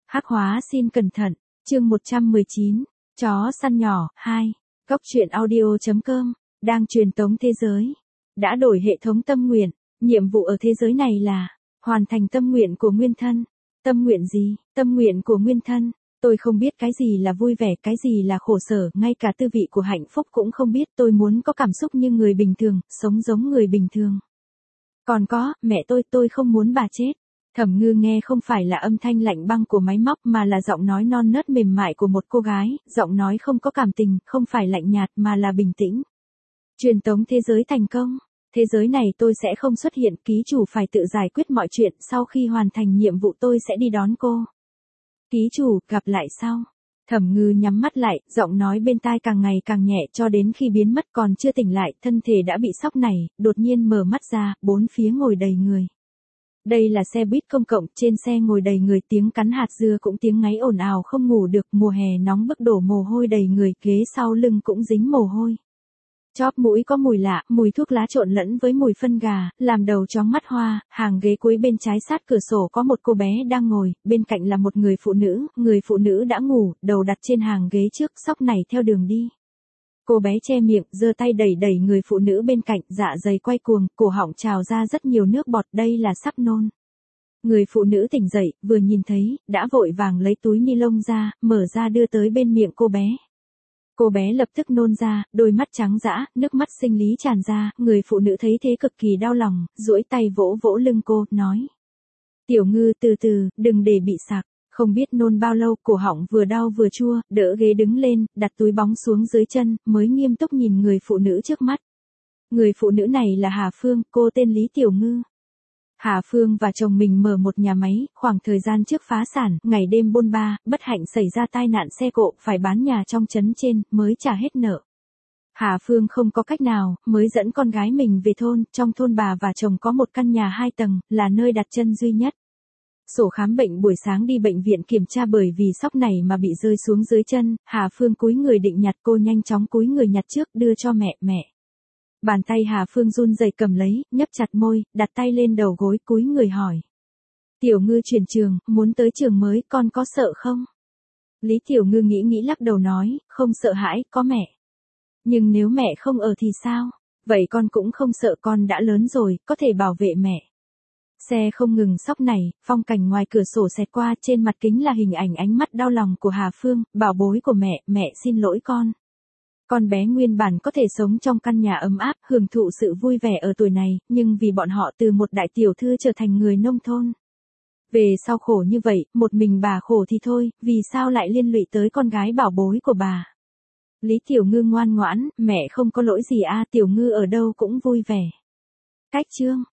Hắc hóa xin cẩn thận, chương 119, chó săn nhỏ, 2, góc truyện audio.com, đang truyền tống thế giới. Đã đổi hệ thống tâm nguyện, nhiệm vụ ở thế giới này là, hoàn thành tâm nguyện của nguyên thân. Tâm nguyện gì? Tâm nguyện của nguyên thân. Tôi không biết cái gì là vui vẻ, cái gì là khổ sở, ngay cả tư vị của hạnh phúc cũng không biết. Tôi muốn có cảm xúc như người bình thường, sống giống người bình thường. Còn có, mẹ tôi không muốn bà chết. Thẩm Ngư nghe không phải là âm thanh lạnh băng của máy móc mà là giọng nói non nớt mềm mại của một cô gái, giọng nói không có cảm tình, không phải lạnh nhạt mà là bình tĩnh. Truyền tống thế giới thành công. Thế giới này tôi sẽ không xuất hiện, ký chủ phải tự giải quyết mọi chuyện, sau khi hoàn thành nhiệm vụ tôi sẽ đi đón cô. Ký chủ, gặp lại sau. Thẩm Ngư nhắm mắt lại, giọng nói bên tai càng ngày càng nhẹ cho đến khi biến mất, còn chưa tỉnh lại, thân thể đã bị sốc nảy, đột nhiên mở mắt ra, bốn phía ngồi đầy người. Đây là xe buýt công cộng, trên xe ngồi đầy người, tiếng cắn hạt dưa cũng tiếng ngáy ồn ào không ngủ được, mùa hè nóng bức đổ mồ hôi đầy người, ghế sau lưng cũng dính mồ hôi. Chóp mũi có mùi lạ, mùi thuốc lá trộn lẫn với mùi phân gà, làm đầu chóng mắt hoa. Hàng ghế cuối bên trái sát cửa sổ có một cô bé đang ngồi, bên cạnh là một người phụ nữ đã ngủ, đầu đặt trên hàng ghế trước, xốc nảy theo đường đi. Cô bé che miệng, giơ tay đẩy người phụ nữ bên cạnh, dạ dày quay cuồng, cổ họng trào ra rất nhiều nước bọt, đây là sắp nôn. Người phụ nữ tỉnh dậy, vừa nhìn thấy, đã vội vàng lấy túi ni lông ra, mở ra đưa tới bên miệng cô bé. Cô bé lập tức nôn ra, đôi mắt trắng dã, nước mắt sinh lý tràn ra, người phụ nữ thấy thế cực kỳ đau lòng, duỗi tay vỗ vỗ lưng cô, nói. Tiểu Ngư, từ từ, đừng để bị sặc. Không biết nôn bao lâu, cổ họng vừa đau vừa chua, đỡ ghế đứng lên, đặt túi bóng xuống dưới chân, mới nghiêm túc nhìn người phụ nữ trước mắt. Người phụ nữ này là Hà Phương, cô tên Lý Tiểu Ngư. Hà Phương và chồng mình mở một nhà máy, khoảng thời gian trước phá sản, ngày đêm bôn ba, bất hạnh xảy ra tai nạn xe cộ, phải bán nhà trong trấn trên, mới trả hết nợ. Hà Phương không có cách nào, mới dẫn con gái mình về thôn, trong thôn bà và chồng có một căn nhà 2 tầng, là nơi đặt chân duy nhất. Sổ khám bệnh buổi sáng đi bệnh viện kiểm tra bởi vì sốc này mà bị rơi xuống dưới chân, Hà Phương cúi người định nhặt, cô nhanh chóng cúi người nhặt trước, đưa cho mẹ. Bàn tay Hà Phương run rẩy cầm lấy, nhấp chặt môi, đặt tay lên đầu gối, cúi người hỏi. Tiểu Ngư chuyển trường, muốn tới trường mới, con có sợ không? Lý Tiểu Ngư nghĩ lắc đầu nói, không sợ hãi, có mẹ. Nhưng nếu mẹ không ở thì sao? Vậy con cũng không sợ, con đã lớn rồi, có thể bảo vệ mẹ. Xe không ngừng sóc này, phong cảnh ngoài cửa sổ xẹt qua, trên mặt kính là hình ảnh ánh mắt đau lòng của Hà Phương, bảo bối của mẹ xin lỗi con. Con bé nguyên bản có thể sống trong căn nhà ấm áp, hưởng thụ sự vui vẻ ở tuổi này, nhưng vì bọn họ từ một đại tiểu thư trở thành người nông thôn. Về sau khổ như vậy, một mình bà khổ thì thôi, vì sao lại liên lụy tới con gái bảo bối của bà. Lý Tiểu Ngư ngoan ngoãn, mẹ không có lỗi gì Tiểu Ngư ở đâu cũng vui vẻ. Cách chương.